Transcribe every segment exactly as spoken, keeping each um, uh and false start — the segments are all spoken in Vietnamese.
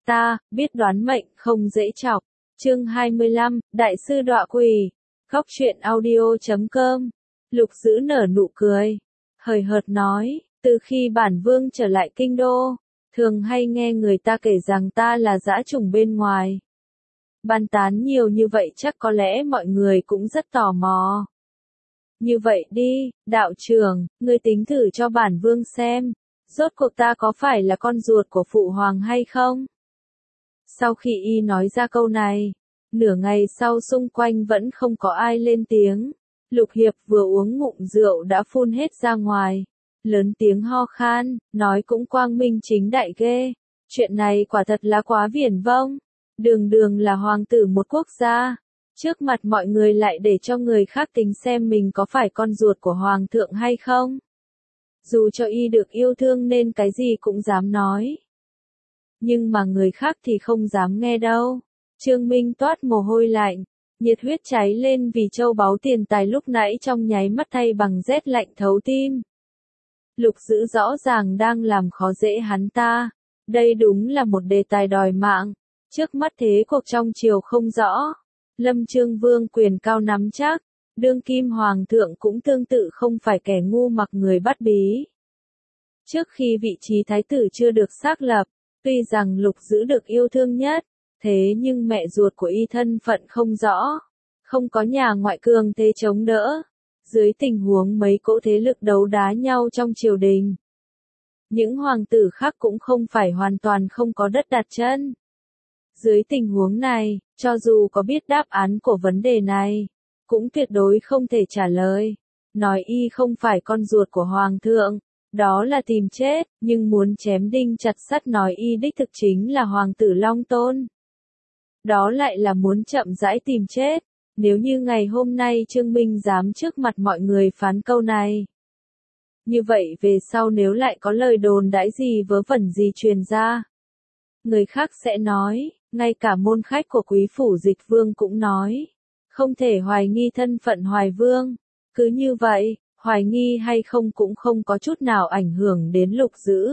ta, biết đoán mệnh, không dễ chọc. Chương hai mươi lăm, Đại sư đọa quỷ. Góc truyện audio chấm com. Lục Dữ nở nụ cười. Hời hợt nói, từ khi bản vương trở lại kinh đô, thường hay nghe người ta kể rằng ta là dã trùng bên ngoài. Bàn tán nhiều như vậy chắc có lẽ mọi người cũng rất tò mò. Như vậy đi, đạo trưởng, ngươi tính thử cho bản vương xem, rốt cuộc ta có phải là con ruột của phụ hoàng hay không? Sau khi y nói ra câu này, nửa ngày sau xung quanh vẫn không có ai lên tiếng. Lục Hiệp vừa uống ngụm rượu đã phun hết ra ngoài, lớn tiếng ho khan, nói cũng quang minh chính đại ghê. Chuyện này quả thật là quá viển vông. Đường đường là hoàng tử một quốc gia, trước mặt mọi người lại để cho người khác tính xem mình có phải con ruột của hoàng thượng hay không. Dù cho y được yêu thương nên cái gì cũng dám nói. Nhưng mà người khác thì không dám nghe đâu. Trương Minh toát mồ hôi lạnh, nhiệt huyết cháy lên vì châu báu tiền tài lúc nãy trong nháy mắt thay bằng rét lạnh thấu tim. Lục Dữ rõ ràng đang làm khó dễ hắn ta. Đây đúng là một đề tài đòi mạng. Trước mắt thế cuộc trong triều không rõ. Lâm Chương Vương quyền cao nắm chắc. Đương kim hoàng thượng cũng tương tự không phải kẻ ngu mặc người bắt bí. Trước khi vị trí thái tử chưa được xác lập, tuy rằng Lục Dữ được yêu thương nhất, thế nhưng mẹ ruột của y thân phận không rõ, không có nhà ngoại cường thế chống đỡ. Dưới tình huống mấy cỗ thế lực đấu đá nhau trong triều đình, những hoàng tử khác cũng không phải hoàn toàn không có đất đặt chân. Dưới tình huống này, cho dù có biết đáp án của vấn đề này, cũng tuyệt đối không thể trả lời. Nói y không phải con ruột của hoàng thượng, đó là tìm chết, nhưng muốn chém đinh chặt sắt nói y đích thực chính là hoàng tử Long Tôn, đó lại là muốn chậm rãi tìm chết. Nếu như ngày hôm nay Trương Minh dám trước mặt mọi người phán câu này, như vậy về sau nếu lại có lời đồn đãi gì vớ vẩn gì truyền ra, người khác sẽ nói, ngay cả môn khách của quý phủ Dịch Vương cũng nói, không thể hoài nghi thân phận Hoài Vương. Cứ như vậy, hoài nghi hay không cũng không có chút nào ảnh hưởng đến Lục Dữ.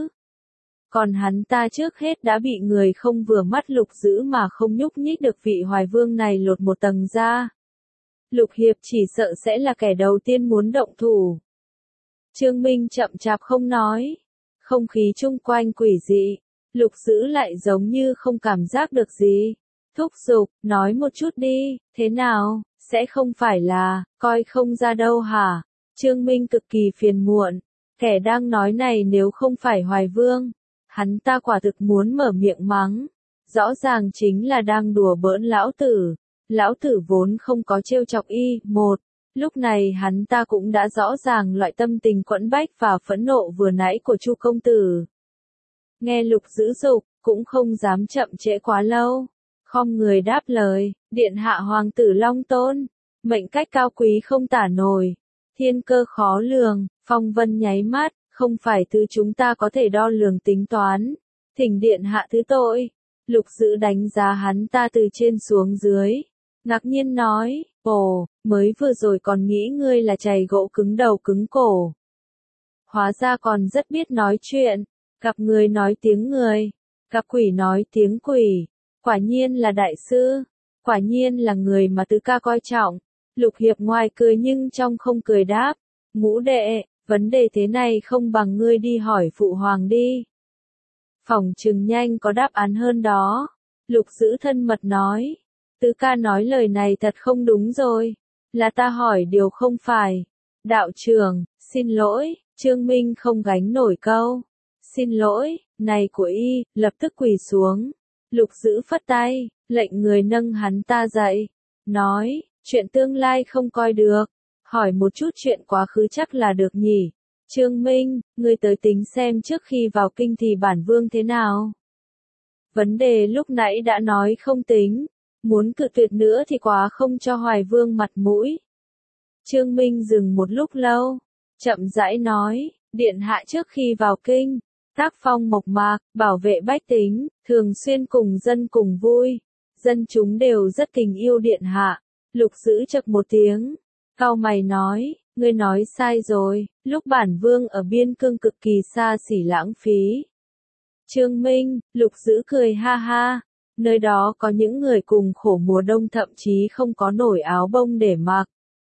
Còn hắn ta trước hết đã bị người không vừa mắt Lục Dữ mà không nhúc nhích được vị Hoài Vương này lột một tầng ra. Lục Hiệp chỉ sợ sẽ là kẻ đầu tiên muốn động thủ. Trương Minh chậm chạp không nói. Không khí chung quanh quỷ dị. Lục Dữ lại giống như không cảm giác được gì. Thúc giục, nói một chút đi, thế nào, sẽ không phải là, coi không ra đâu hả? Trương Minh cực kỳ phiền muộn. Kẻ đang nói này nếu không phải Hoài Vương, hắn ta quả thực muốn mở miệng mắng. Rõ ràng chính là đang đùa bỡn lão tử. Lão tử vốn không có trêu chọc y. Một, lúc này hắn ta cũng đã rõ ràng loại tâm tình quẫn bách và phẫn nộ vừa nãy của Chu công tử. Nghe Lục Dữ dục, cũng không dám chậm trễ quá lâu. Khom người đáp lời, điện hạ hoàng tử Long Tôn, mệnh cách cao quý không tả nổi, thiên cơ khó lường, phong vân nháy mắt, không phải thứ chúng ta có thể đo lường tính toán. Thỉnh điện hạ thứ tội. Lục Dữ đánh giá hắn ta từ trên xuống dưới, ngạc nhiên nói, ồ, mới vừa rồi còn nghĩ ngươi là chày gỗ cứng đầu cứng cổ. Hóa ra còn rất biết nói chuyện, gặp người nói tiếng người, gặp quỷ nói tiếng quỷ, quả nhiên là đại sư, quả nhiên là người mà tứ ca coi trọng. Lục Hiệp ngoài cười nhưng trong không cười đáp, ngũ đệ, vấn đề thế này không bằng ngươi đi hỏi phụ hoàng đi. Phỏng chừng nhanh có đáp án hơn đó. Lục Dữ thân mật nói, tứ ca nói lời này thật không đúng rồi, là ta hỏi điều không phải. Đạo trưởng, xin lỗi. Trương Minh không gánh nổi câu xin lỗi này của y, lập tức quỳ xuống. Lục Dữ phất tay, lệnh người nâng hắn ta dậy, nói, chuyện tương lai không coi được, hỏi một chút chuyện quá khứ chắc là được nhỉ. Trương Minh, ngươi tới tính xem trước khi vào kinh thì bản vương thế nào. Vấn đề lúc nãy đã nói không tính, muốn cự tuyệt nữa thì quá không cho Hoài Vương mặt mũi. Trương Minh dừng một lúc lâu, chậm rãi nói, điện hạ trước khi vào kinh, tác phong mộc mạc, bảo vệ bách tính, thường xuyên cùng dân cùng vui, dân chúng đều rất kính yêu điện hạ. Lục Dữ chậc một tiếng, cau mày nói, ngươi nói sai rồi, lúc bản vương ở biên cương cực kỳ xa xỉ lãng phí. Trương Minh, Lục Dữ cười ha ha. Nơi đó có những người cùng khổ mùa đông thậm chí không có nổi áo bông để mặc.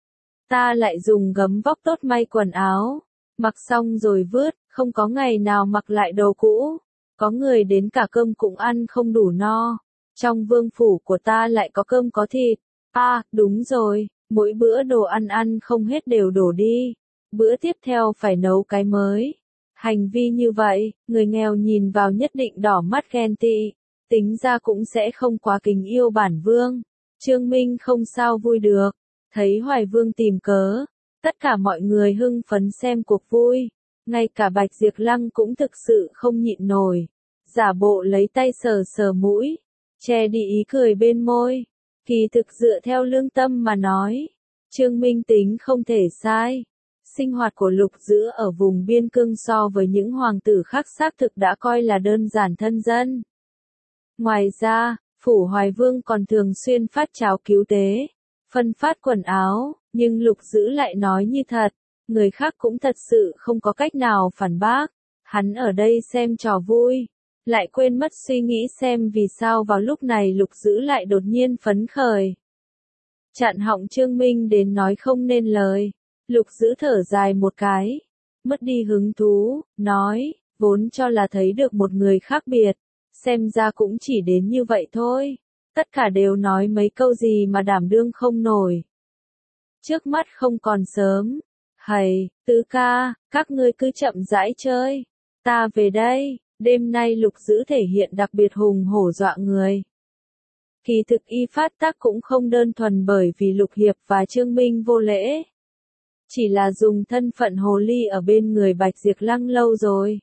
Ta lại dùng gấm vóc tốt may quần áo. Mặc xong rồi vứt, không có ngày nào mặc lại đồ cũ. Có người đến cả cơm cũng ăn không đủ no. Trong vương phủ của ta lại có cơm có thịt. À, đúng rồi, mỗi bữa đồ ăn ăn không hết đều đổ đi. Bữa tiếp theo phải nấu cái mới. Hành vi như vậy, người nghèo nhìn vào nhất định đỏ mắt ghen tị. Tính ra cũng sẽ không quá kính yêu bản vương. Trương Minh không sao vui được. Thấy Hoài Vương tìm cớ. Tất cả mọi người hưng phấn xem cuộc vui. Ngay cả Bạch Diệp Lăng cũng thực sự không nhịn nổi. Giả bộ lấy tay sờ sờ mũi. Che đi ý cười bên môi. Kỳ thực dựa theo lương tâm mà nói. Trương Minh tính không thể sai. Sinh hoạt của Lục Dữ ở vùng biên cương so với những hoàng tử khác xác thực đã coi là đơn giản thân dân. Ngoài ra, Phủ Hoài Vương còn thường xuyên phát cháo cứu tế, phân phát quần áo, nhưng Lục Dữ lại nói như thật, người khác cũng thật sự không có cách nào phản bác. Hắn ở đây xem trò vui, lại quên mất suy nghĩ xem vì sao vào lúc này Lục Dữ lại đột nhiên phấn khởi. Chặn họng Trương Minh đến nói không nên lời. Lục Dữ thở dài một cái, mất đi hứng thú, nói, vốn cho là thấy được một người khác biệt, xem ra cũng chỉ đến như vậy thôi, tất cả đều nói mấy câu gì mà đảm đương không nổi. Trước mắt không còn sớm, hầy, Tứ ca, các ngươi cứ chậm rãi chơi, ta về đây, đêm nay Lục Dữ thể hiện đặc biệt hùng hổ dọa người. Kỳ thực y phát tác cũng không đơn thuần bởi vì Lục Hiệp và Trương Minh vô lễ. Chỉ là dùng thân phận hồ ly ở bên người Bạch Diệp Lăng lâu rồi.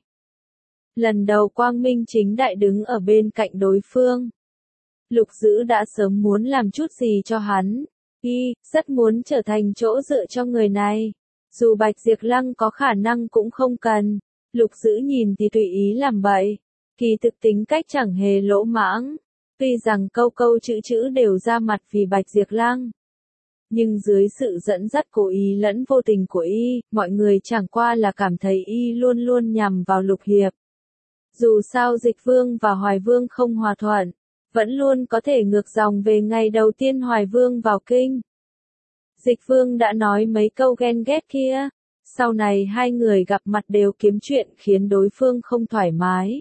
Lần đầu quang minh chính đại đứng ở bên cạnh đối phương. Lục Dữ đã sớm muốn làm chút gì cho hắn. Y, rất muốn trở thành chỗ dựa cho người này. Dù Bạch Diệp Lăng có khả năng cũng không cần. Lục Dữ nhìn thì tùy ý làm bậy. Kỳ thực tính cách chẳng hề lỗ mãng. Tuy rằng câu câu chữ chữ đều ra mặt vì Bạch Diệp Lăng. Nhưng dưới sự dẫn dắt cố ý lẫn vô tình của y, mọi người chẳng qua là cảm thấy y luôn luôn nhằm vào Lục Hiệp. Dù sao Dịch Vương và Hoài Vương không hòa thuận, vẫn luôn có thể ngược dòng về ngày đầu tiên Hoài Vương vào kinh. Dịch Vương đã nói mấy câu ghen ghét kia, sau này hai người gặp mặt đều kiếm chuyện khiến đối phương không thoải mái.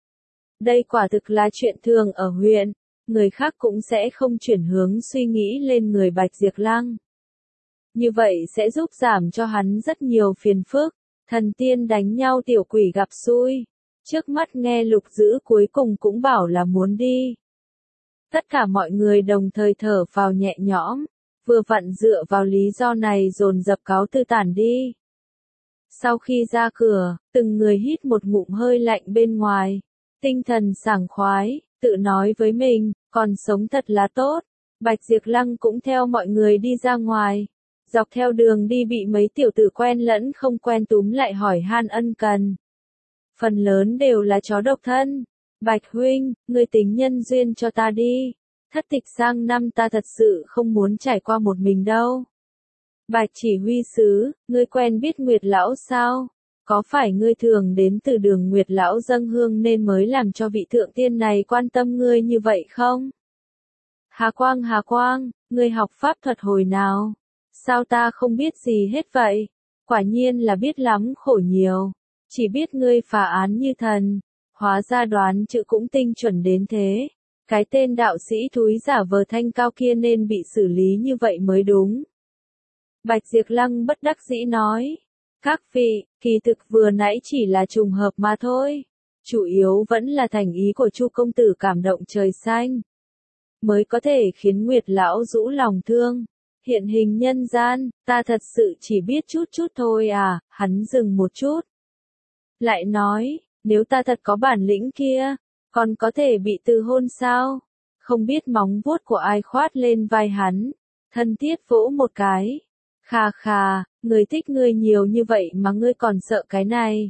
Đây quả thực là chuyện thường ở huyện. Người khác cũng sẽ không chuyển hướng suy nghĩ lên người Bạch Diệp Lăng. Như vậy sẽ giúp giảm cho hắn rất nhiều phiền phức. Thần tiên đánh nhau tiểu quỷ gặp xui. Trước mắt nghe Lục Dữ cuối cùng cũng bảo là muốn đi. Tất cả mọi người đồng thời thở phào nhẹ nhõm. Vừa vặn dựa vào lý do này dồn dập cáo từ tản đi. Sau khi ra cửa, từng người hít một ngụm hơi lạnh bên ngoài. Tinh thần sảng khoái. Tự nói với mình, còn sống thật là tốt. Bạch Diệp Lăng cũng theo mọi người đi ra ngoài. Dọc theo đường đi bị mấy tiểu tử quen lẫn không quen túm lại hỏi han ân cần. Phần lớn đều là chó độc thân. Bạch huynh, ngươi tính nhân duyên cho ta đi. Thất tịch sang năm ta thật sự không muốn trải qua một mình đâu. Bạch chỉ huy sứ, ngươi quen biết Nguyệt Lão sao? Có phải ngươi thường đến từ đường Nguyệt Lão dâng hương nên mới làm cho vị thượng tiên này quan tâm ngươi như vậy không? Hà Quang Hà Quang, ngươi học pháp thuật hồi nào? Sao ta không biết gì hết vậy? Quả nhiên là biết lắm khổ nhiều. Chỉ biết ngươi phá án như thần. Hóa ra đoán chữ cũng tinh chuẩn đến thế. Cái tên đạo sĩ thúi giả vờ thanh cao kia nên bị xử lý như vậy mới đúng. Bạch Diệp Lăng bất đắc dĩ nói. Các vị, kỳ thực vừa nãy chỉ là trùng hợp mà thôi. Chủ yếu vẫn là thành ý của Chu công tử cảm động trời xanh. Mới có thể khiến Nguyệt Lão rũ lòng thương. Hiện hình nhân gian, ta thật sự chỉ biết chút chút thôi à, hắn dừng một chút. Lại nói, nếu ta thật có bản lĩnh kia, còn có thể bị từ hôn sao? Không biết móng vuốt của ai khoát lên vai hắn. Thân thiết vỗ một cái. Khà khà, người thích ngươi nhiều như vậy mà ngươi còn sợ cái này.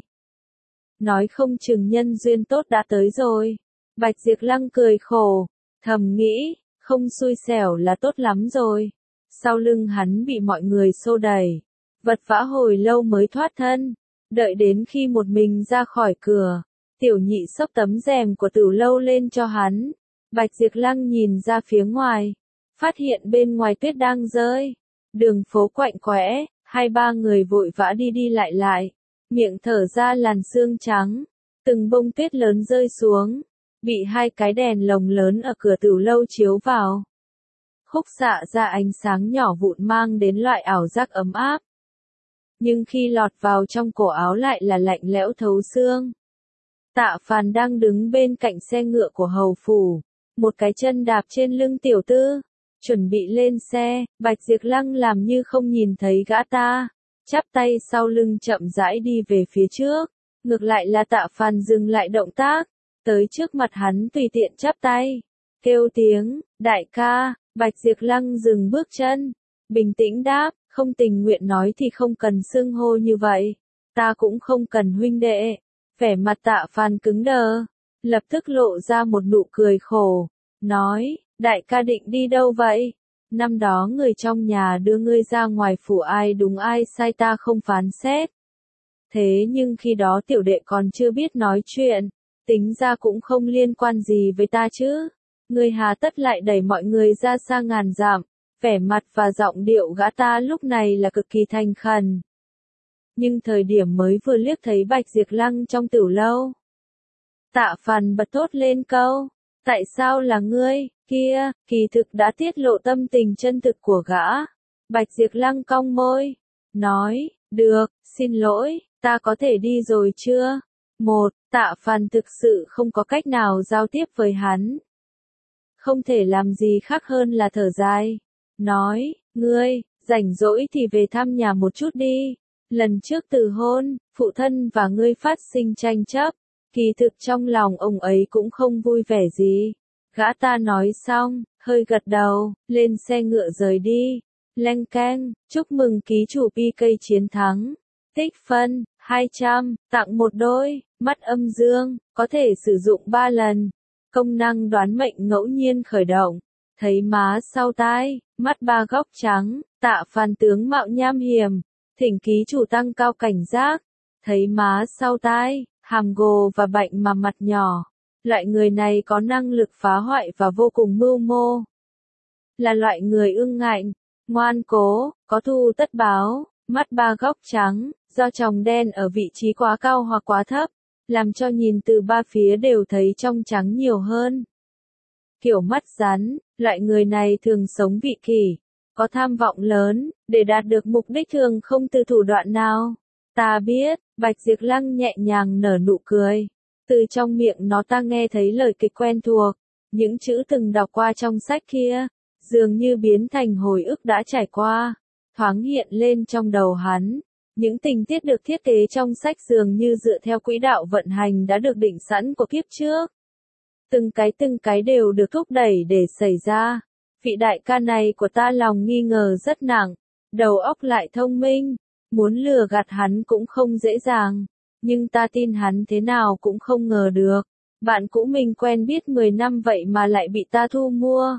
Nói không chừng nhân duyên tốt đã tới rồi. Bạch Diệp Lăng cười khổ, thầm nghĩ, không xui xẻo là tốt lắm rồi. Sau lưng hắn bị mọi người xô đẩy, vật vã hồi lâu mới thoát thân. Đợi đến khi một mình ra khỏi cửa, Tiểu nhị xốc tấm rèm của tửu lâu lên cho hắn. Bạch Diệp Lăng nhìn ra phía ngoài, phát hiện bên ngoài tuyết đang rơi. Đường phố quạnh quẽ, hai ba người vội vã đi đi lại lại, miệng thở ra làn sương trắng, từng bông tuyết lớn rơi xuống, bị hai cái đèn lồng lớn ở cửa tửu lâu chiếu vào. Khúc xạ ra ánh sáng nhỏ vụn mang đến loại ảo giác ấm áp. Nhưng khi lọt vào trong cổ áo lại là lạnh lẽo thấu xương. Tạ Phàn đang đứng bên cạnh xe ngựa của hầu phủ, một cái chân đạp trên lưng tiểu tư, chuẩn bị lên xe. Bạch Diệp Lăng làm như không nhìn thấy gã ta, chắp tay sau lưng chậm rãi đi về phía trước. Ngược lại là Tạ Phàn dừng lại động tác, tới trước mặt hắn tùy tiện chắp tay, kêu tiếng, đại ca. Bạch Diệp Lăng dừng bước chân, bình tĩnh đáp, không tình nguyện nói thì không cần xưng hô như vậy, ta cũng không cần huynh đệ. Vẻ mặt Tạ Phàn cứng đờ, lập tức lộ ra một nụ cười khổ, nói, đại ca định đi đâu vậy? Năm đó người trong nhà đưa ngươi ra ngoài phủ, ai đúng ai sai ta không phán xét. Thế nhưng khi đó tiểu đệ còn chưa biết nói chuyện, tính ra cũng không liên quan gì với ta chứ. Ngươi hà tất lại đẩy mọi người ra xa ngàn dặm. Vẻ mặt và giọng điệu gã ta lúc này là cực kỳ thành khẩn. Nhưng thời điểm mới vừa liếc thấy Bạch Diệp Lăng trong tửu lâu, Tạ Phàn bật thốt lên câu, tại sao là ngươi, kia, kỳ thực đã tiết lộ tâm tình chân thực của gã. Bạch Diệp Lăng cong môi, nói, được, xin lỗi, ta có thể đi rồi chưa? Một, Tạ Phàn thực sự không có cách nào giao tiếp với hắn. Không thể làm gì khác hơn là thở dài, nói, ngươi, rảnh rỗi thì về thăm nhà một chút đi. Lần trước từ hôn, phụ thân và ngươi phát sinh tranh chấp, kỳ thực trong lòng ông ấy cũng không vui vẻ gì. Gã ta nói xong, hơi gật đầu, lên xe ngựa rời đi. Leng keng, chúc mừng ký chủ pê ca chiến thắng. Tích phân, hai trăm, tặng một đôi, mắt âm dương, có thể sử dụng ba lần. Công năng đoán mệnh ngẫu nhiên khởi động. Thấy má sau tai, mắt ba góc trắng, Tạ Phàn tướng mạo nham hiểm. Thỉnh ký chủ tăng cao cảnh giác. Thấy má sau tai, hàm gồ và bệnh mà mặt nhỏ. Loại người này có năng lực phá hoại và vô cùng mưu mô. Là loại người ương ngạnh, ngoan cố, có thù tất báo. Mắt ba góc trắng, do tròng đen ở vị trí quá cao hoặc quá thấp, làm cho nhìn từ ba phía đều thấy trong trắng nhiều hơn. Kiểu mắt rắn, loại người này thường sống vị kỷ, có tham vọng lớn, để đạt được mục đích thường không từ thủ đoạn nào. Ta biết, Bạch Diệp Lăng nhẹ nhàng nở nụ cười. Từ trong miệng nó ta nghe thấy lời kịch quen thuộc, những chữ từng đọc qua trong sách kia, dường như biến thành hồi ức đã trải qua, thoáng hiện lên trong đầu hắn. Những tình tiết được thiết kế trong sách dường như dựa theo quỹ đạo vận hành đã được định sẵn của kiếp trước. Từng cái từng cái đều được thúc đẩy để xảy ra. Vị đại ca này của ta lòng nghi ngờ rất nặng, đầu óc lại thông minh, muốn lừa gạt hắn cũng không dễ dàng, nhưng ta tin hắn thế nào cũng không ngờ được. Bạn cũ mình quen biết mười năm vậy mà lại bị ta thu mua.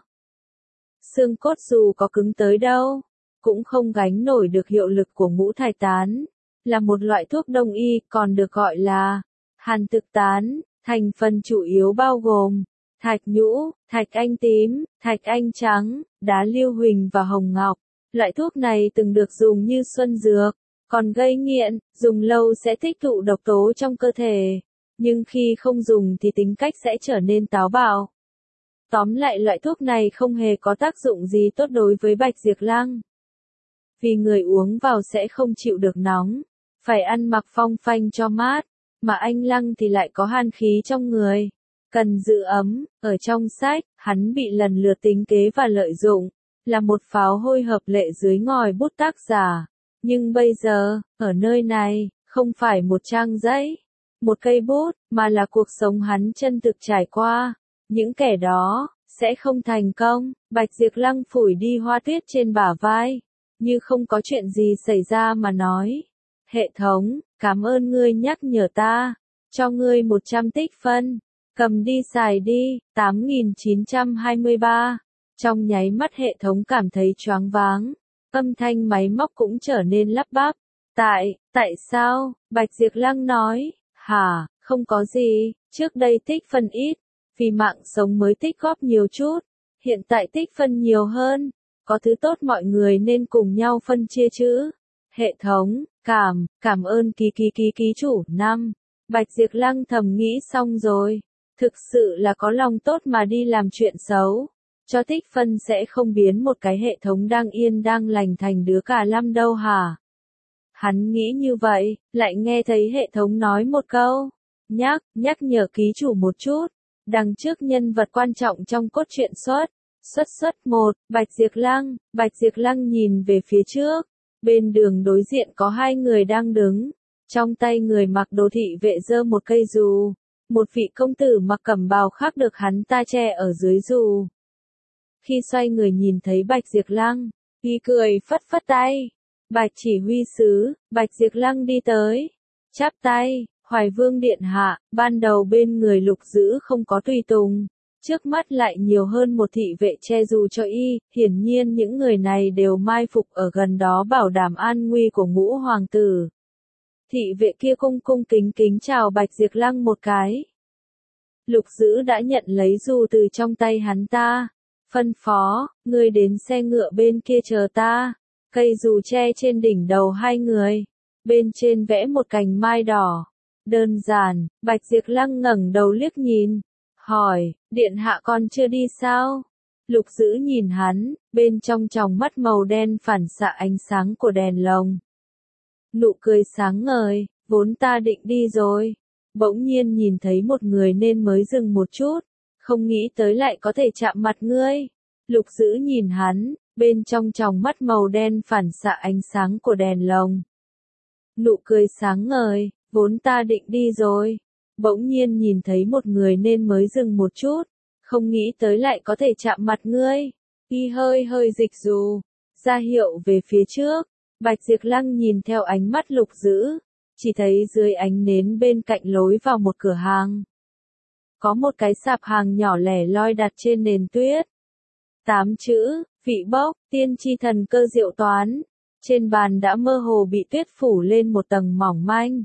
Xương cốt dù có cứng tới đâu, cũng không gánh nổi được hiệu lực của ngũ thải tán, là một loại thuốc đông y còn được gọi là hàn thực tán, thành phần chủ yếu bao gồm thạch nhũ, thạch anh tím, thạch anh trắng, đá lưu huỳnh và hồng ngọc. Loại thuốc này từng được dùng như xuân dược, còn gây nghiện, dùng lâu sẽ tích tụ độc tố trong cơ thể, nhưng khi không dùng thì tính cách sẽ trở nên táo bạo. Tóm lại loại thuốc này không hề có tác dụng gì tốt đối với Bạch Diệp Lăng. Vì người uống vào sẽ không chịu được nóng, phải ăn mặc phong phanh cho mát, mà anh Lăng thì lại có hàn khí trong người, cần giữ ấm. Ở trong sách, hắn bị lần lượt tính kế và lợi dụng, là một pháo hôi hợp lệ dưới ngòi bút tác giả. Nhưng bây giờ, ở nơi này, không phải một trang giấy, một cây bút, mà là cuộc sống hắn chân thực trải qua. Những kẻ đó, sẽ không thành công. Bạch Diệp Lăng phủi đi hoa tuyết trên bả vai, như không có chuyện gì xảy ra mà nói. Hệ thống, cảm ơn ngươi nhắc nhở ta, cho ngươi một trăm tích phân, cầm đi xài đi. Tám nghìn chín trăm hai mươi ba. Trong nháy mắt hệ thống cảm thấy choáng váng, âm thanh máy móc cũng trở nên lắp bắp. Tại, tại sao? Bạch Diệp Lăng nói, hả, Không có gì, trước đây tích phân ít, vì mạng sống mới tích góp nhiều chút, hiện tại tích phân nhiều hơn, có thứ tốt mọi người nên cùng nhau phân chia chứ. Hệ thống, cảm, cảm ơn ký ký ký ký chủ. Năm. Bạch Diệp Lăng thầm nghĩ xong rồi, thực sự là có lòng tốt mà đi làm chuyện xấu, cho tích phân sẽ không biến một cái hệ thống đang yên đang lành thành đứa cả lăm đâu hả? Hắn nghĩ như vậy, lại nghe thấy hệ thống nói một câu, nhắc, nhắc nhở ký chủ một chút, đằng trước nhân vật quan trọng trong cốt truyện xuất, xuất xuất một, Bạch Diệp Lăng, Bạch Diệp Lăng nhìn về phía trước, bên đường đối diện có hai người đang đứng, trong tay người mặc đồ thị vệ giơ một cây dù, một vị công tử mặc cẩm bào khác được hắn ta che ở dưới dù. Khi xoay người nhìn thấy Bạch Diệp Lăng, y cười phất phất tay. Bạch chỉ huy sứ, Bạch Diệp Lăng đi tới, chắp tay, Hoài Vương điện hạ, ban đầu bên người Lục Dữ không có tùy tùng, trước mắt lại nhiều hơn một thị vệ che dù cho y, hiển nhiên những người này đều mai phục ở gần đó bảo đảm an nguy của ngũ hoàng tử. Thị vệ kia cung cung kính kính chào Bạch Diệp Lăng một cái. Lục Dữ đã nhận lấy dù từ trong tay hắn ta, phân phó, ngươi đến xe ngựa bên kia chờ ta. Cây dù che trên đỉnh đầu hai người, bên trên vẽ một cành mai đỏ. Đơn giản, Bạch Diệp Lăng ngẩng đầu liếc nhìn, hỏi, điện hạ còn chưa đi sao? Lục Dữ nhìn hắn, bên trong tròng mắt màu đen phản xạ ánh sáng của đèn lồng. Nụ cười sáng ngời, vốn ta định đi rồi. Bỗng nhiên nhìn thấy một người nên mới dừng một chút, không nghĩ tới lại có thể chạm mặt ngươi. Lục Dữ nhìn hắn, bên trong tròng mắt màu đen phản xạ ánh sáng của đèn lồng. Nụ cười sáng ngời, vốn ta định đi rồi. Bỗng nhiên nhìn thấy một người nên mới dừng một chút, không nghĩ tới lại có thể chạm mặt ngươi. Y hơi hơi dịch dù, ra hiệu về phía trước. Bạch Diệp Lăng nhìn theo ánh mắt Lục Dữ, chỉ thấy dưới ánh nến bên cạnh lối vào một cửa hàng. Có một cái sạp hàng nhỏ lẻ loi đặt trên nền tuyết. Tám chữ, vị bốc, tiên tri thần cơ diệu toán. Trên bàn đã mơ hồ bị tuyết phủ lên một tầng mỏng manh.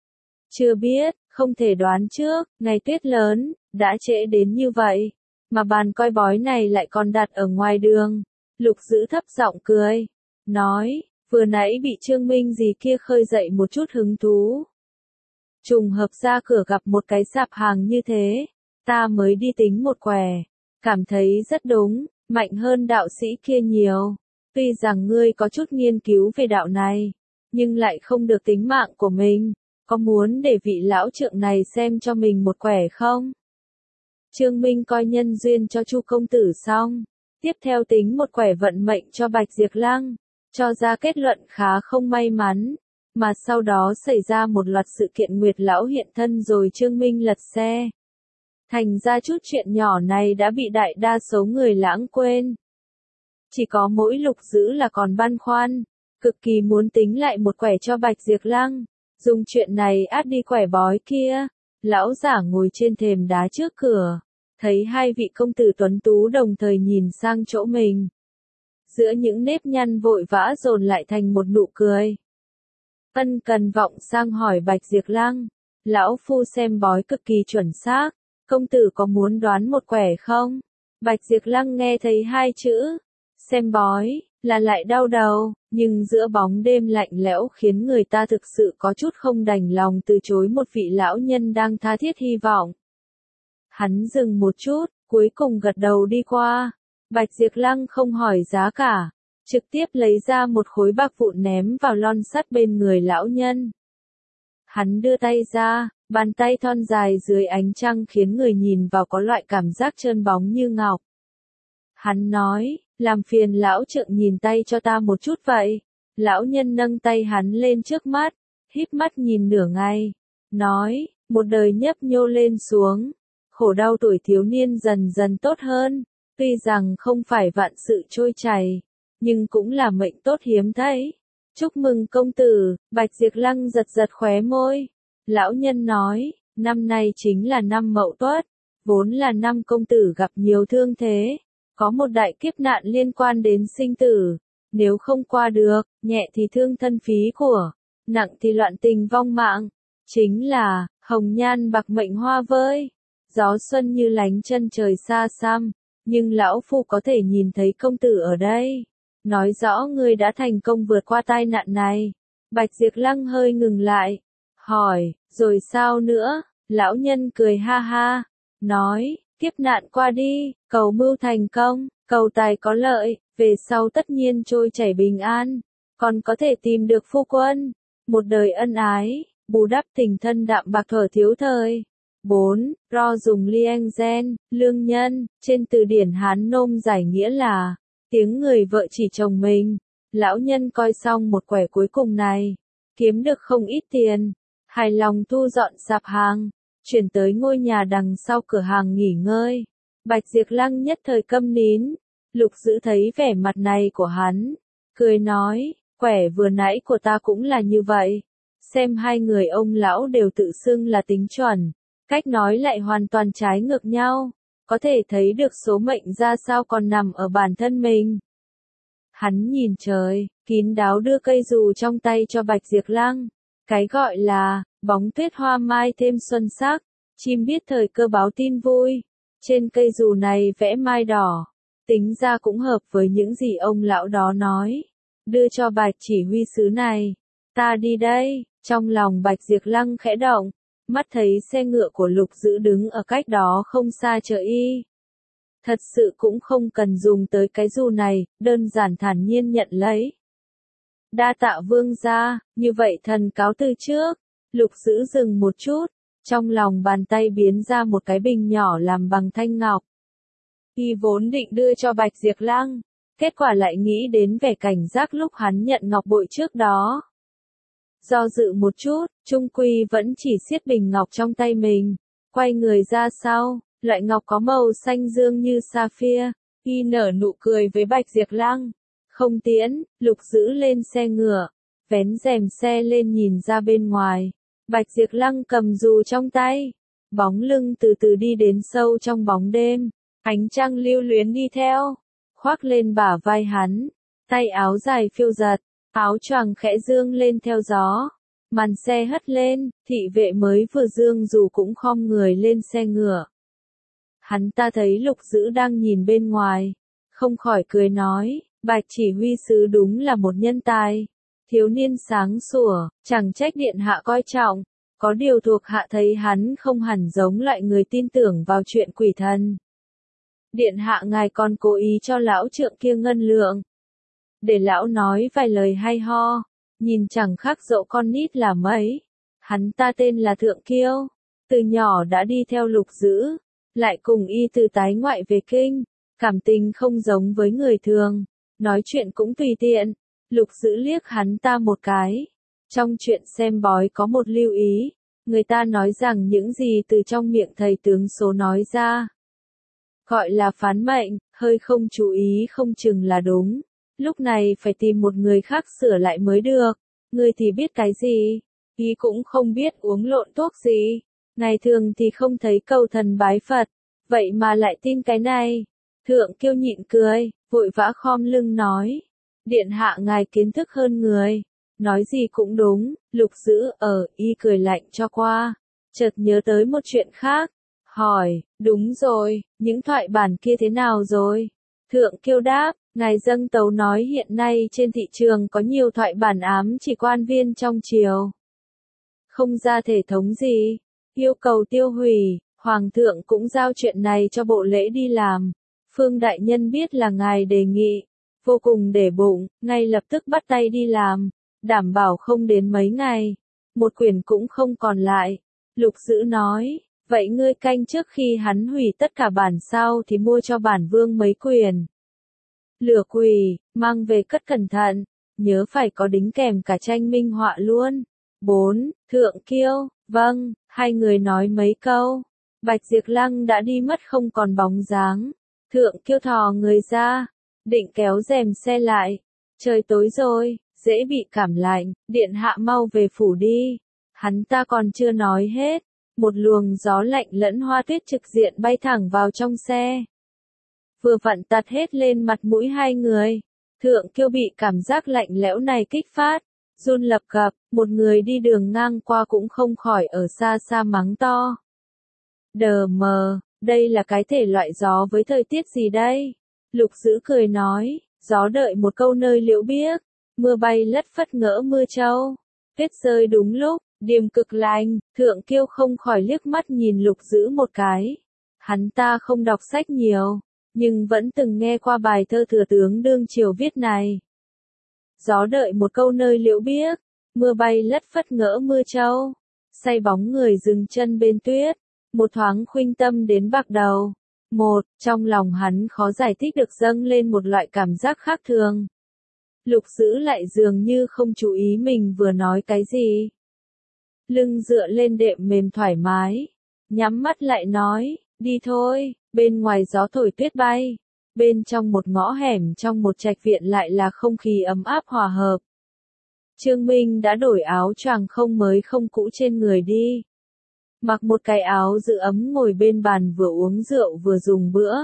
Chưa biết, không thể đoán trước, ngày tuyết lớn, đã trễ đến như vậy. Mà bàn coi bói này lại còn đặt ở ngoài đường. Lục Dữ thấp giọng cười. Nói, vừa nãy bị Trương Minh gì kia khơi dậy một chút hứng thú. Trùng hợp ra cửa gặp một cái sạp hàng như thế. Ta mới đi tính một quẻ. Cảm thấy rất đúng, mạnh hơn đạo sĩ kia nhiều. Tuy rằng ngươi có chút nghiên cứu về đạo này, nhưng lại không được tính mạng của mình. Có muốn để vị lão trượng này xem cho mình một quẻ không? Trương Minh coi nhân duyên cho Chu công tử xong, tiếp theo tính một quẻ vận mệnh cho Bạch Diệp Lăng, cho ra kết luận khá không may mắn, mà sau đó xảy ra một loạt sự kiện Nguyệt lão hiện thân rồi Trương Minh lật xe. Thành ra chút chuyện nhỏ này đã bị đại đa số người lãng quên. Chỉ có mỗi Lục Dữ là còn băn khoăn, cực kỳ muốn tính lại một quẻ cho Bạch Diệp Lăng, dùng chuyện này át đi quẻ bói kia. Lão giả ngồi trên thềm đá trước cửa, thấy hai vị công tử tuấn tú đồng thời nhìn sang chỗ mình. Giữa những nếp nhăn vội vã dồn lại thành một nụ cười. Ân cần vọng sang hỏi Bạch Diệp Lăng, lão phu xem bói cực kỳ chuẩn xác, công tử có muốn đoán một quẻ không? Bạch Diệp Lăng nghe thấy hai chữ, xem bói, là lại đau đầu, nhưng giữa bóng đêm lạnh lẽo khiến người ta thực sự có chút không đành lòng từ chối một vị lão nhân đang tha thiết hy vọng. Hắn dừng một chút, cuối cùng gật đầu đi qua. Bạch Diệp Lăng không hỏi giá cả, trực tiếp lấy ra một khối bạc vụn ném vào lon sắt bên người lão nhân. Hắn đưa tay ra, bàn tay thon dài dưới ánh trăng khiến người nhìn vào có loại cảm giác trơn bóng như ngọc. Hắn nói, làm phiền lão trượng nhìn tay cho ta một chút vậy. Lão nhân nâng tay hắn lên trước mắt, híp mắt nhìn nửa ngày, nói, một đời nhấp nhô lên xuống, khổ đau tuổi thiếu niên dần dần tốt hơn, tuy rằng không phải vạn sự trôi chảy, nhưng cũng là mệnh tốt hiếm thấy. Chúc mừng công tử. Bạch Diệp Lăng giật giật khóe môi. Lão nhân nói, năm nay chính là năm Mậu Tuất, vốn là năm công tử gặp nhiều thương thế, có một đại kiếp nạn liên quan đến sinh tử, nếu không qua được, nhẹ thì thương thân phí của, nặng thì loạn tình vong mạng, chính là, Hồng nhan bạc mệnh hoa vơi, gió xuân như lánh chân trời xa xăm, nhưng lão phu có thể nhìn thấy công tử ở đây. Nói rõ ngươi đã thành công vượt qua tai nạn này. Bạch Diệp Lăng hơi ngừng lại, hỏi, rồi sao nữa? Lão nhân cười ha ha, nói, kiếp nạn qua đi, cầu mưu thành công, cầu tài có lợi, về sau tất nhiên trôi chảy bình an, còn có thể tìm được phu quân, một đời ân ái, bù đắp tình thân đạm bạc thuở thiếu thời. bốn. Ro dùng liêng gen, lương nhân, trên từ điển Hán Nôm giải nghĩa là tiếng người vợ chỉ chồng mình. Lão nhân coi xong một quẻ cuối cùng này, kiếm được không ít tiền, hài lòng thu dọn sạp hàng, chuyển tới ngôi nhà đằng sau cửa hàng nghỉ ngơi. Bạch Diệp Lăng nhất thời câm nín, Lục Dữ thấy vẻ mặt này của hắn, cười nói, quẻ vừa nãy của ta cũng là như vậy. Xem hai người ông lão đều tự xưng là tính chuẩn, cách nói lại hoàn toàn trái ngược nhau, có thể thấy được số mệnh ra sao còn nằm ở bản thân mình. Hắn nhìn trời, kín đáo đưa cây dù trong tay cho Bạch Diệp Lăng. Cái gọi là, bóng tuyết hoa mai thêm xuân sắc, chim biết thời cơ báo tin vui. Trên cây dù này vẽ mai đỏ, tính ra cũng hợp với những gì ông lão đó nói. Đưa cho Bạch chỉ huy sứ này, ta đi đây. Trong lòng Bạch Diệp Lăng khẽ động, mắt thấy xe ngựa của Lục Dữ đứng ở cách đó không xa chờ y. Thật sự cũng không cần dùng tới cái dù này, đơn giản thản nhiên nhận lấy. Đa tạ vương gia, như vậy thần cáo từ trước. Lục Dữ dừng một chút, trong lòng bàn tay biến ra một cái bình nhỏ làm bằng thanh ngọc. Y vốn định đưa cho Bạch Diệp Lăng, kết quả lại nghĩ đến vẻ cảnh giác lúc hắn nhận ngọc bội trước đó. Do dự một chút, trung quy vẫn chỉ siết bình ngọc trong tay mình, quay người ra sau, loại ngọc có màu xanh dương như sapphire. Y nở nụ cười với Bạch Diệp Lăng. Không tiễn, Lục Dữ lên xe ngựa, vén rèm xe lên nhìn ra bên ngoài. Bạch Diệp Lăng cầm dù trong tay, bóng lưng từ từ đi đến sâu trong bóng đêm, ánh trăng lưu luyến đi theo, khoác lên bả vai hắn, tay áo dài phiêu giật, áo choàng khẽ dương lên theo gió. Màn xe hất lên, thị vệ mới vừa dương dù cũng khom người lên xe ngựa. Hắn ta thấy Lục Dữ đang nhìn bên ngoài, không khỏi cười nói, Bạch chỉ huy sứ đúng là một nhân tài. Thiếu niên sáng sủa, chẳng trách điện hạ coi trọng, có điều thuộc hạ thấy hắn không hẳn giống loại người tin tưởng vào chuyện quỷ thần. Điện hạ ngài còn cố ý cho lão trượng kia ngân lượng, để lão nói vài lời hay ho, nhìn chẳng khác dậu con nít là mấy. Hắn ta tên là Thượng Kiêu, từ nhỏ đã đi theo Lục Dữ, lại cùng y từ tái ngoại về kinh, cảm tình không giống với người thường, nói chuyện cũng tùy tiện. Lục Dữ liếc hắn ta một cái. Trong chuyện xem bói có một lưu ý, người ta nói rằng những gì từ trong miệng thầy tướng số nói ra, gọi là phán mệnh, hơi không chú ý không chừng là đúng. Lúc này phải tìm một người khác sửa lại mới được. Người thì biết cái gì? Y cũng không biết uống lộn thuốc gì. Ngày thường thì không thấy cầu thần bái Phật, vậy mà lại tin cái này. Thượng Kiêu nhịn cười, vội vã khom lưng nói. Điện hạ ngài kiến thức hơn người. Nói gì cũng đúng. Lục Dữ ở, y cười lạnh cho qua. Chợt nhớ tới một chuyện khác. Hỏi, đúng rồi, những thoại bản kia thế nào rồi? Thượng Kiêu đáp, ngài dâng tấu nói hiện nay trên thị trường có nhiều thoại bản ám chỉ quan viên trong triều. Không ra thể thống gì, yêu cầu tiêu hủy, Hoàng thượng cũng giao chuyện này cho bộ lễ đi làm. Phương đại nhân biết là ngài đề nghị, vô cùng để bụng, ngay lập tức bắt tay đi làm, đảm bảo không đến mấy ngày, một quyển cũng không còn lại. Lục Dữ nói, vậy ngươi canh trước khi hắn hủy tất cả bản sau thì mua cho bản vương mấy quyển. Lửa quỷ, mang về cất cẩn thận, nhớ phải có đính kèm cả tranh minh họa luôn. bốn. Thượng Kiêu, vâng, hai người nói mấy câu. Bạch Diệp Lăng đã đi mất không còn bóng dáng. Thượng Kiêu thò người ra, định kéo rèm xe lại. Trời tối rồi, dễ bị cảm lạnh, điện hạ mau về phủ đi. Hắn ta còn chưa nói hết, một luồng gió lạnh lẫn hoa tuyết trực diện bay thẳng vào trong xe. Vừa vặn tạt hết lên mặt mũi hai người. Thượng Kiêu bị cảm giác lạnh lẽo này kích phát, run lập cập, một người đi đường ngang qua cũng không khỏi ở xa xa mắng to. Đờ mờ, đây là cái thể loại gió với thời tiết gì đây? Lục Dữ cười nói, gió đợi một câu nơi liễu biếc, mưa bay lất phất ngỡ mưa trâu, tuyết rơi đúng lúc, điềm cực lành, Thượng Kiêu không khỏi liếc mắt nhìn Lục Dữ một cái. Hắn ta không đọc sách nhiều, nhưng vẫn từng nghe qua bài thơ thừa tướng đương triều viết này. Gió đợi một câu nơi liễu biếc, mưa bay lất phất ngỡ mưa trâu, say bóng người dừng chân bên tuyết, một thoáng khuynh tâm đến bạc đầu. Một, trong lòng hắn khó giải thích được dâng lên một loại cảm giác khác thường. Lục Dữ lại dường như không chú ý mình vừa nói cái gì. Lưng dựa lên đệm mềm thoải mái, nhắm mắt lại nói, đi thôi, bên ngoài gió thổi tuyết bay, bên trong một ngõ hẻm trong một trạch viện lại là không khí ấm áp hòa hợp. Trương Minh đã đổi áo choàng không mới không cũ trên người đi. Mặc một cái áo giữ ấm ngồi bên bàn vừa uống rượu vừa dùng bữa.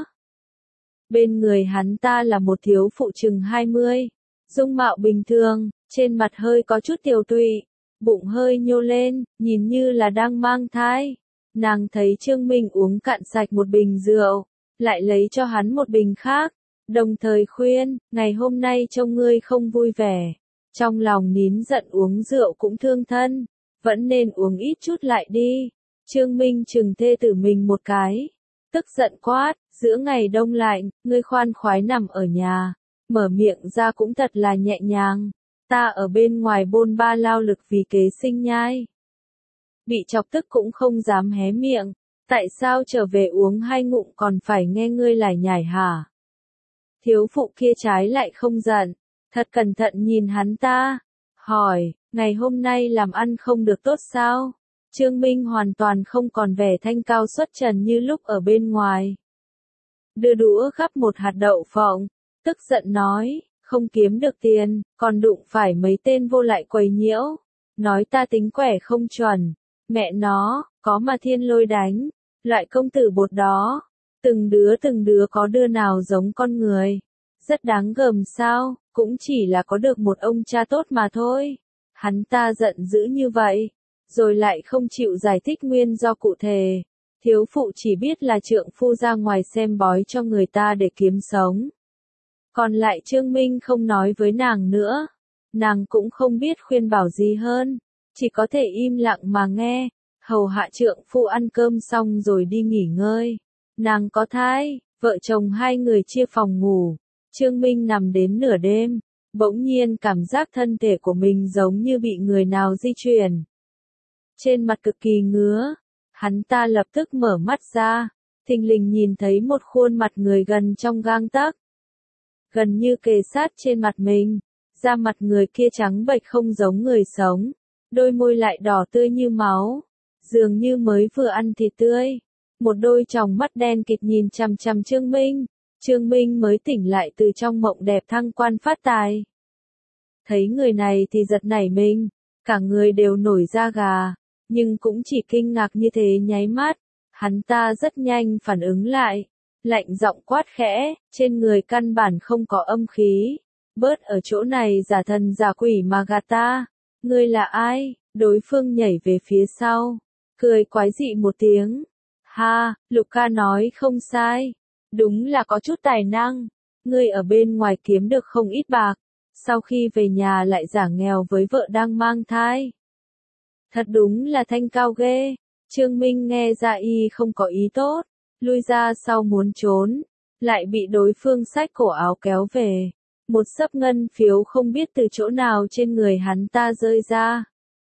Bên người hắn ta là một thiếu phụ chừng hai mươi, dung mạo bình thường, trên mặt hơi có chút tiều tụy, bụng hơi nhô lên, nhìn như là đang mang thai. Nàng thấy Trương Minh uống cạn sạch một bình rượu, lại lấy cho hắn một bình khác, đồng thời khuyên, ngày hôm nay trông ngươi không vui vẻ, trong lòng nín giận uống rượu cũng thương thân, vẫn nên uống ít chút lại đi. Trương Minh chừng thê tử mình một cái, tức giận quát, giữa ngày đông lạnh, ngươi khoan khoái nằm ở nhà, mở miệng ra cũng thật là nhẹ nhàng, ta ở bên ngoài bôn ba lao lực vì kế sinh nhai. Bị chọc tức cũng không dám hé miệng, tại sao trở về uống hai ngụm còn phải nghe ngươi lải nhải hả? Thiếu phụ kia trái lại không giận, thật cẩn thận nhìn hắn ta, hỏi, ngày hôm nay làm ăn không được tốt sao? Trương Minh hoàn toàn không còn vẻ thanh cao xuất trần như lúc ở bên ngoài. Đưa đũa gắp một hạt đậu phộng, tức giận nói, không kiếm được tiền, còn đụng phải mấy tên vô lại quấy nhiễu, nói ta tính quẻ không chuẩn, mẹ nó, có mà thiên lôi đánh, loại công tử bột đó, từng đứa từng đứa có đứa nào giống con người, rất đáng gờm sao, cũng chỉ là có được một ông cha tốt mà thôi. Hắn ta giận dữ như vậy, rồi lại không chịu giải thích nguyên do cụ thể. Thiếu phụ chỉ biết là trượng phu ra ngoài xem bói cho người ta để kiếm sống. Còn lại Trương Minh không nói với nàng nữa. Nàng cũng không biết khuyên bảo gì hơn, chỉ có thể im lặng mà nghe, hầu hạ trượng phu ăn cơm xong rồi đi nghỉ ngơi. Nàng có thai, vợ chồng hai người chia phòng ngủ. Trương Minh nằm đến nửa đêm, bỗng nhiên cảm giác thân thể của mình giống như bị người nào di chuyển. Trên mặt cực kỳ ngứa, hắn ta lập tức mở mắt ra, thình lình nhìn thấy một khuôn mặt người gần trong gang tấc, gần như kề sát trên mặt mình, da mặt người kia trắng bệch không giống người sống, đôi môi lại đỏ tươi như máu, dường như mới vừa ăn thịt tươi, một đôi tròng mắt đen kịt nhìn chằm chằm Trương Minh, Trương Minh mới tỉnh lại từ trong mộng đẹp thăng quan phát tài. Thấy người này thì giật nảy mình, cả người đều nổi da gà. Nhưng cũng chỉ kinh ngạc như thế nháy mắt, hắn ta rất nhanh phản ứng lại, lạnh giọng quát khẽ, trên người căn bản không có âm khí, bớt ở chỗ này giả thần giả quỷ mà gạt ta, ngươi là ai? Đối phương nhảy về phía sau, cười quái dị một tiếng, ha, Lục ca nói không sai, đúng là có chút tài năng, ngươi ở bên ngoài kiếm được không ít bạc, sau khi về nhà lại giả nghèo với vợ đang mang thai. Thật đúng là thanh cao ghê. Trương Minh nghe ra y không có ý tốt, lui ra sau muốn trốn, lại bị đối phương xách cổ áo kéo về. Một xấp ngân phiếu không biết từ chỗ nào trên người hắn ta rơi ra.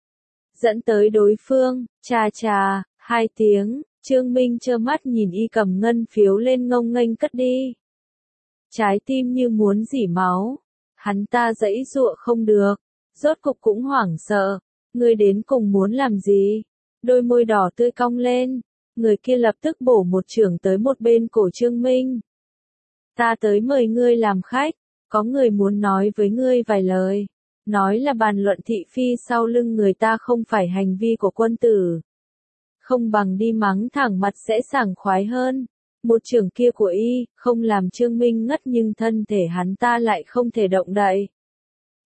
Dẫn tới đối phương, chà chà, hai tiếng, Trương Minh trơ mắt nhìn y cầm ngân phiếu lên ngông nghênh cất đi. Trái tim như muốn rỉ máu, hắn ta giãy giụa không được, rốt cục cũng hoảng sợ. Ngươi đến cùng muốn làm gì? Đôi môi đỏ tươi cong lên, người kia lập tức bổ một chưởng tới một bên cổ Trương Minh. Ta tới mời ngươi làm khách, có người muốn nói với ngươi vài lời, nói là bàn luận thị phi sau lưng người ta không phải hành vi của quân tử. Không bằng đi mắng thẳng mặt sẽ sảng khoái hơn. Một chưởng kia của y, không làm Trương Minh ngất nhưng thân thể hắn ta lại không thể động đậy.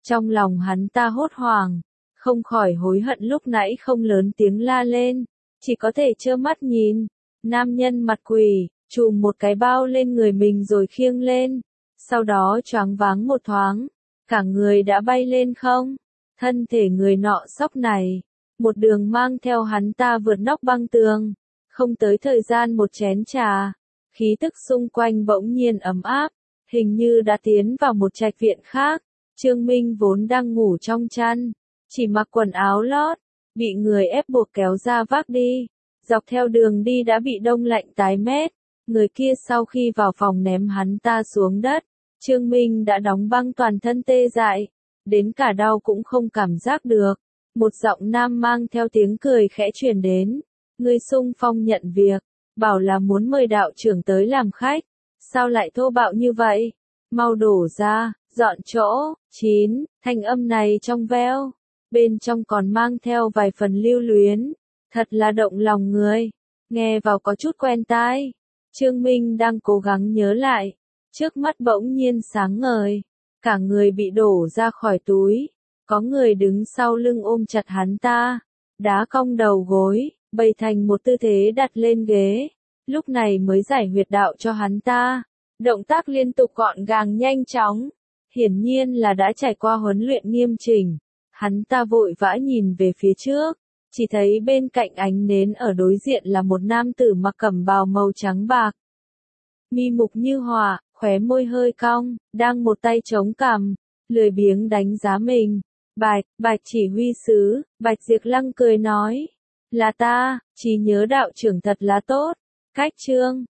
Trong lòng hắn ta hốt hoảng, không khỏi hối hận lúc nãy không lớn tiếng la lên, chỉ có thể trơ mắt nhìn. Nam nhân mặt quỷ, chùm một cái bao lên người mình rồi khiêng lên, sau đó choáng váng một thoáng, cả người đã bay lên không. Thân thể người nọ sóc này, một đường mang theo hắn ta vượt nóc băng tường, không tới thời gian một chén trà, khí tức xung quanh bỗng nhiên ấm áp, hình như đã tiến vào một trạch viện khác. Trương Minh vốn đang ngủ trong chăn, chỉ mặc quần áo lót, bị người ép buộc kéo ra vác đi, dọc theo đường đi đã bị đông lạnh tái mét. Người kia sau khi vào phòng ném hắn ta xuống đất, Trương Minh đã đóng băng toàn thân tê dại, đến cả đau cũng không cảm giác được. Một giọng nam mang theo tiếng cười khẽ truyền đến, ngươi xung phong nhận việc, bảo là muốn mời đạo trưởng tới làm khách, sao lại thô bạo như vậy, mau đổ ra, dọn chỗ. Chín, thanh âm này trong veo, bên trong còn mang theo vài phần lưu luyến, thật là động lòng người, nghe vào có chút quen tai. Trương Minh đang cố gắng nhớ lại, trước mắt bỗng nhiên sáng ngời, cả người bị đổ ra khỏi túi, có người đứng sau lưng ôm chặt hắn ta, đá cong đầu gối, bày thành một tư thế đặt lên ghế, lúc này mới giải huyệt đạo cho hắn ta, động tác liên tục gọn gàng nhanh chóng, hiển nhiên là đã trải qua huấn luyện nghiêm chỉnh. Hắn ta vội vã nhìn về phía trước, chỉ thấy bên cạnh ánh nến ở đối diện là một nam tử mặc cẩm bào màu trắng bạc. Mi mục như hỏa, khóe môi hơi cong, đang một tay chống cằm, lười biếng đánh giá mình. Bạch, Bạch chỉ huy sứ, Bạch Diệp Lăng cười nói, là ta, trí nhớ đạo trưởng thật là tốt. Cách chương